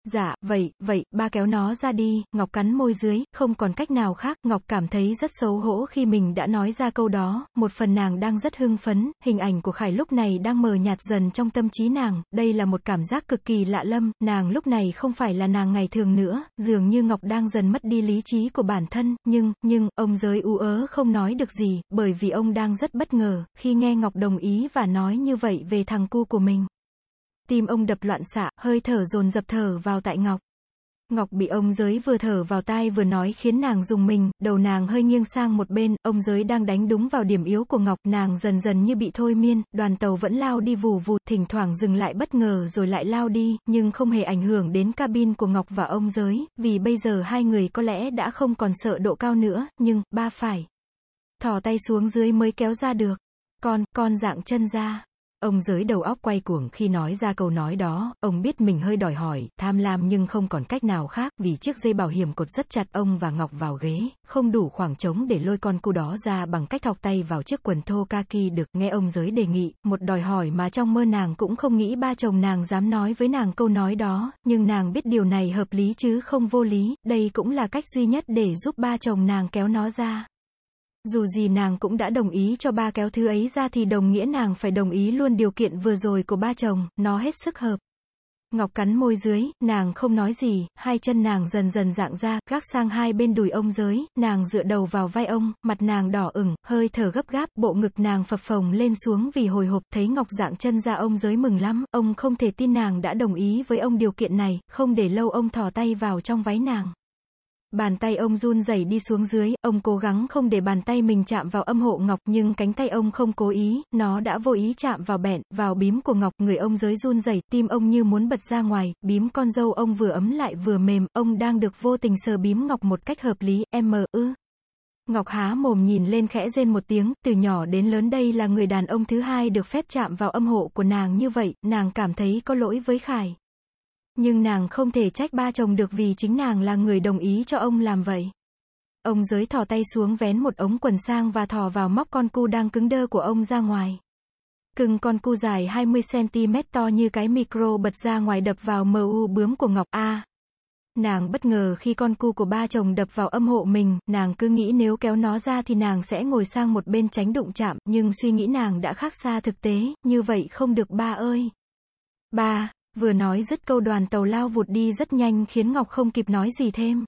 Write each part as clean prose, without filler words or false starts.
Dạ, vậy, ba kéo nó ra đi, Ngọc cắn môi dưới, không còn cách nào khác, Ngọc cảm thấy rất xấu hổ khi mình đã nói ra câu đó, một phần nàng đang rất hưng phấn, hình ảnh của Khải lúc này đang mờ nhạt dần trong tâm trí nàng, đây là một cảm giác cực kỳ lạ lẫm, nàng lúc này không phải là nàng ngày thường nữa, dường như Ngọc đang dần mất đi lý trí của bản thân, nhưng, ông Giới ú ớ không nói được gì, bởi vì ông đang rất bất ngờ, khi nghe Ngọc đồng ý và nói như vậy về thằng cu của mình. Tim ông đập loạn xạ, hơi thở dồn dập thở vào tại Ngọc. Ngọc bị ông Giới vừa thở vào tai vừa nói khiến nàng rùng mình, đầu nàng hơi nghiêng sang một bên, ông Giới đang đánh đúng vào điểm yếu của Ngọc, nàng dần dần như bị thôi miên, đoàn tàu vẫn lao đi vù vù, thỉnh thoảng dừng lại bất ngờ rồi lại lao đi, nhưng không hề ảnh hưởng đến cabin của Ngọc và ông Giới, vì bây giờ hai người có lẽ đã không còn sợ độ cao nữa, nhưng, ba phải thò tay xuống dưới mới kéo ra được. Con dạng chân ra. Ông Giới đầu óc quay cuồng khi nói ra câu nói đó, ông biết mình hơi đòi hỏi, tham lam nhưng không còn cách nào khác, vì chiếc dây bảo hiểm cột rất chặt ông và Ngọc vào ghế, không đủ khoảng trống để lôi con cu đó ra bằng cách thọc tay vào chiếc quần thô kaki được, nghe ông Giới đề nghị, một đòi hỏi mà trong mơ nàng cũng không nghĩ ba chồng nàng dám nói với nàng câu nói đó, nhưng nàng biết điều này hợp lý chứ không vô lý, đây cũng là cách duy nhất để giúp ba chồng nàng kéo nó ra. Dù gì nàng cũng đã đồng ý cho ba kéo thứ ấy ra thì đồng nghĩa nàng phải đồng ý luôn điều kiện vừa rồi của ba chồng, nó hết sức hợp. Ngọc cắn môi dưới, nàng không nói gì, hai chân nàng dần dần dạng ra, gác sang hai bên đùi ông Giới, nàng dựa đầu vào vai ông, mặt nàng đỏ ửng, hơi thở gấp gáp, bộ ngực nàng phập phồng lên xuống vì hồi hộp, thấy Ngọc dạng chân ra ông Giới mừng lắm, ông không thể tin nàng đã đồng ý với ông điều kiện này, không để lâu ông thò tay vào trong váy nàng. Bàn tay ông run rẩy đi xuống dưới, ông cố gắng không để bàn tay mình chạm vào âm hộ Ngọc, nhưng cánh tay ông không cố ý, nó đã vô ý chạm vào bẹn, vào bím của Ngọc, người ông Giới run rẩy, tim ông như muốn bật ra ngoài, bím con dâu ông vừa ấm lại vừa mềm, ông đang được vô tình sờ bím Ngọc một cách hợp lý, Ngọc há mồm nhìn lên khẽ rên một tiếng, từ nhỏ đến lớn đây là người đàn ông thứ hai được phép chạm vào âm hộ của nàng như vậy, nàng cảm thấy có lỗi với Khải. Nhưng nàng không thể trách ba chồng được vì chính nàng là người đồng ý cho ông làm vậy. Ông Giới thò tay xuống vén một ống quần sang và thò vào móc con cu đang cứng đơ của ông ra ngoài. Con cu dài 20cm to như cái micro bật ra ngoài đập vào mu bướm của Ngọc. Nàng bất ngờ khi con cu của ba chồng đập vào âm hộ mình, nàng cứ nghĩ nếu kéo nó ra thì nàng sẽ ngồi sang một bên tránh đụng chạm, nhưng suy nghĩ nàng đã khác xa thực tế, như vậy không được ba ơi. Ba. Vừa nói dứt câu đoàn tàu lao vụt đi rất nhanh khiến Ngọc không kịp nói gì thêm.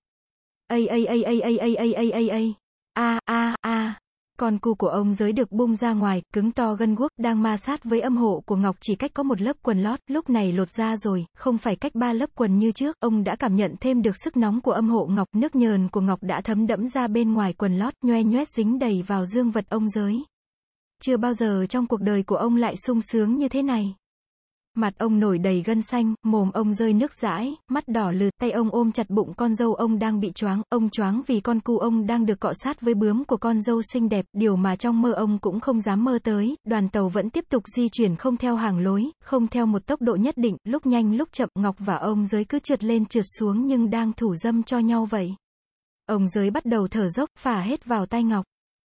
Con cu của ông Giới được bung ra ngoài, cứng to gân guốc, đang ma sát với âm hộ của Ngọc chỉ cách có một lớp quần lót, lúc này lột ra rồi, không phải cách ba lớp quần như trước, ông đã cảm nhận thêm được sức nóng của âm hộ Ngọc, nước nhờn của Ngọc đã thấm đẫm ra bên ngoài quần lót, nhoe nhoét dính đầy vào dương vật ông Giới. Chưa bao giờ trong cuộc đời của ông lại sung sướng như thế này. Mặt ông nổi đầy gân xanh, mồm ông rơi nước dãi, mắt đỏ lừ, tay ông ôm chặt bụng con dâu ông đang bị choáng, ông choáng vì con cu ông đang được cọ sát với bướm của con dâu xinh đẹp, điều mà trong mơ ông cũng không dám mơ tới, đoàn tàu vẫn tiếp tục di chuyển không theo hàng lối, không theo một tốc độ nhất định, lúc nhanh lúc chậm, Ngọc và ông Giới cứ trượt lên trượt xuống nhưng đang thủ dâm cho nhau vậy. Ông Giới bắt đầu thở dốc, phả hết vào tai Ngọc.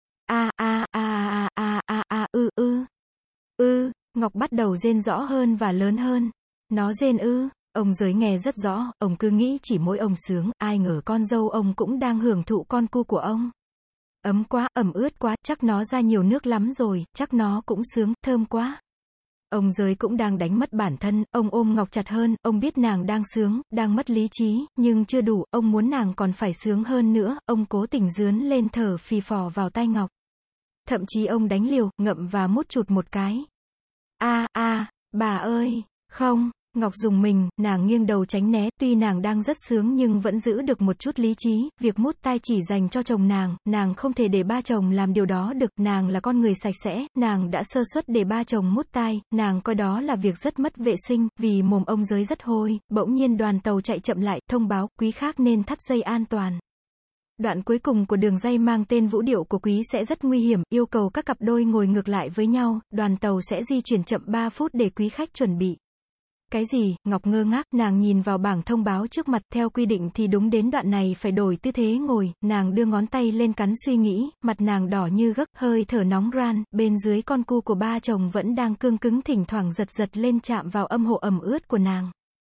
Ngọc bắt đầu rên rõ hơn và lớn hơn. Nó rên ông Giới nghe rất rõ, ông cứ nghĩ chỉ mỗi ông sướng, ai ngờ con dâu ông cũng đang hưởng thụ con cu của ông. Ấm quá, ẩm ướt quá, chắc nó ra nhiều nước lắm rồi, chắc nó cũng sướng, thơm quá. Ông Giới cũng đang đánh mất bản thân, ông ôm Ngọc chặt hơn, ông biết nàng đang sướng, đang mất lý trí, nhưng chưa đủ, ông muốn nàng còn phải sướng hơn nữa, ông cố tình dướn lên thở phì phò vào tai Ngọc. Thậm chí ông đánh liều, ngậm và mút chụt một cái. Bà ơi, không, Ngọc rùng mình, nàng nghiêng đầu tránh né, tuy nàng đang rất sướng nhưng vẫn giữ được một chút lý trí, việc mút tai chỉ dành cho chồng nàng không thể để ba chồng làm điều đó được, nàng là con người sạch sẽ, nàng đã sơ suất để ba chồng mút tai, nàng coi đó là việc rất mất vệ sinh, vì mồm ông Giới rất hôi, bỗng nhiên đoàn tàu chạy chậm lại, thông báo, quý khác nên thắt dây an toàn. Đoạn cuối cùng của đường ray mang tên vũ điệu của quý sẽ rất nguy hiểm, yêu cầu các cặp đôi ngồi ngược lại với nhau, đoàn tàu sẽ di chuyển chậm 3 phút để quý khách chuẩn bị. Cái gì? Ngọc ngơ ngác, nàng nhìn vào bảng thông báo trước mặt, theo quy định thì đúng đến đoạn này phải đổi tư thế ngồi, nàng đưa ngón tay lên cắn suy nghĩ, mặt nàng đỏ như gấc, hơi thở nóng ran, bên dưới con cu của ba chồng vẫn đang cương cứng thỉnh thoảng giật giật lên chạm vào âm hộ ẩm ướt của nàng.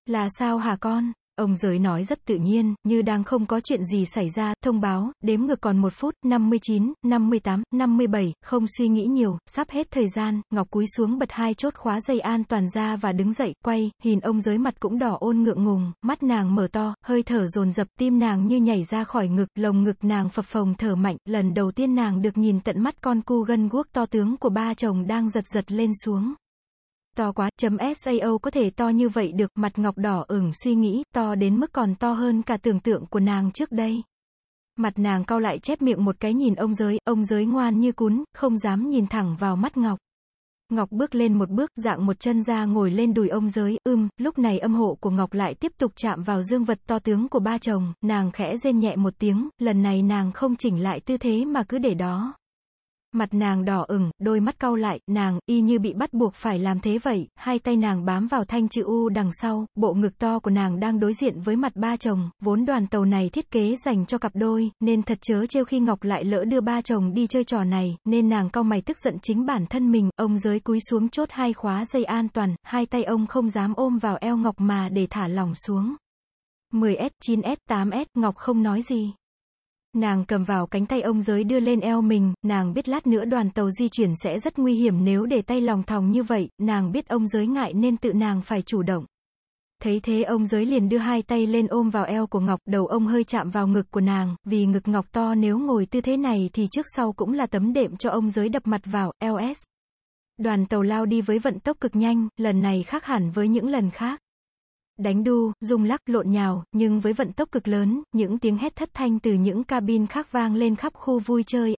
Là sao hả con? Ông Giới nói rất tự nhiên, như đang không có chuyện gì xảy ra, thông báo, đếm ngược còn 1 phút, 59, 58, 57, không suy nghĩ nhiều, sắp hết thời gian, Ngọc cúi xuống bật 2 chốt khóa dây an toàn ra và đứng dậy, quay, nhìn ông Giới mặt cũng đỏ ôn ngượng ngùng, mắt nàng mở to, hơi thở dồn dập, tim nàng như nhảy ra khỏi ngực, lồng ngực nàng phập phồng thở mạnh, lần đầu tiên nàng được nhìn tận mắt con cu gân guốc to tướng của ba chồng đang giật giật lên xuống. To quá, .sao có thể to như vậy được, mặt Ngọc đỏ ửng suy nghĩ, to đến mức còn to hơn cả tưởng tượng của nàng trước đây. Mặt nàng cau lại chép miệng một cái nhìn ông Giới ngoan như cún, không dám nhìn thẳng vào mắt Ngọc. Ngọc bước lên một bước, dạng một chân ra ngồi lên đùi ông Giới, lúc này âm hộ của Ngọc lại tiếp tục chạm vào dương vật to tướng của ba chồng, nàng khẽ rên nhẹ một tiếng, lần này nàng không chỉnh lại tư thế mà cứ để đó. Mặt nàng đỏ ửng, đôi mắt cau lại, nàng, y như bị bắt buộc phải làm thế vậy, hai tay nàng bám vào thanh chữ U đằng sau, bộ ngực to của nàng đang đối diện với mặt ba chồng, vốn đoàn tàu này thiết kế dành cho cặp đôi, nên thật trớ trêu khi Ngọc lại lỡ đưa ba chồng đi chơi trò này, nên nàng cau mày tức giận chính bản thân mình, ông Giới cúi xuống chốt 2 khóa dây an toàn, hai tay ông không dám ôm vào eo Ngọc mà để thả lỏng xuống. 10S, 9S, 8S, Ngọc không nói gì. Nàng cầm vào cánh tay ông Giới đưa lên eo mình, nàng biết lát nữa đoàn tàu di chuyển sẽ rất nguy hiểm nếu để tay lòng thòng như vậy, nàng biết ông Giới ngại nên tự nàng phải chủ động. Thấy thế ông Giới liền đưa 2 tay lên ôm vào eo của Ngọc, đầu ông hơi chạm vào ngực của nàng, vì ngực Ngọc to nếu ngồi tư thế này thì trước sau cũng là tấm đệm cho ông Giới đập mặt vào, LS. Đoàn tàu lao đi với vận tốc cực nhanh, lần này khác hẳn với những lần khác. Đánh đu, rung lắc, lộn nhào, nhưng với vận tốc cực lớn, những tiếng hét thất thanh từ những cabin khác vang lên khắp khu vui chơi,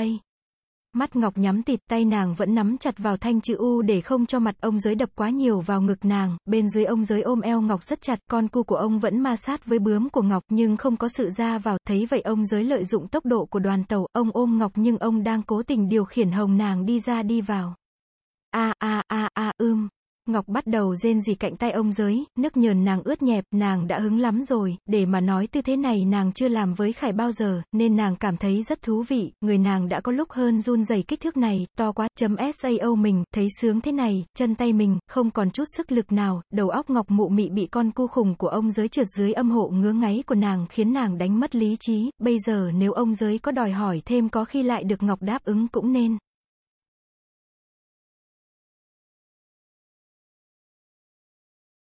Mắt Ngọc nhắm tịt, tay nàng vẫn nắm chặt vào thanh chữ U để không cho mặt ông Giới đập quá nhiều vào ngực nàng, bên dưới ông Giới ôm eo Ngọc rất chặt, con cu của ông vẫn ma sát với bướm của Ngọc nhưng không có sự ra vào, thấy vậy ông Giới lợi dụng tốc độ của đoàn tàu, ông ôm Ngọc nhưng ông đang cố tình điều khiển hồng nàng đi ra đi vào. Ngọc bắt đầu rên rỉ cạnh tay ông Giới, nước nhờn nàng ướt nhẹp, nàng đã hứng lắm rồi, để mà nói tư thế này nàng chưa làm với Khải bao giờ, nên nàng cảm thấy rất thú vị, người nàng đã có lúc hơn run rẩy kích thước này, to quá, .sao mình, thấy sướng thế này, chân tay mình, không còn chút sức lực nào, đầu óc Ngọc mụ mị bị con cu khủng của ông Giới trượt dưới âm hộ ngứa ngáy của nàng khiến nàng đánh mất lý trí, bây giờ nếu ông Giới có đòi hỏi thêm có khi lại được Ngọc đáp ứng cũng nên.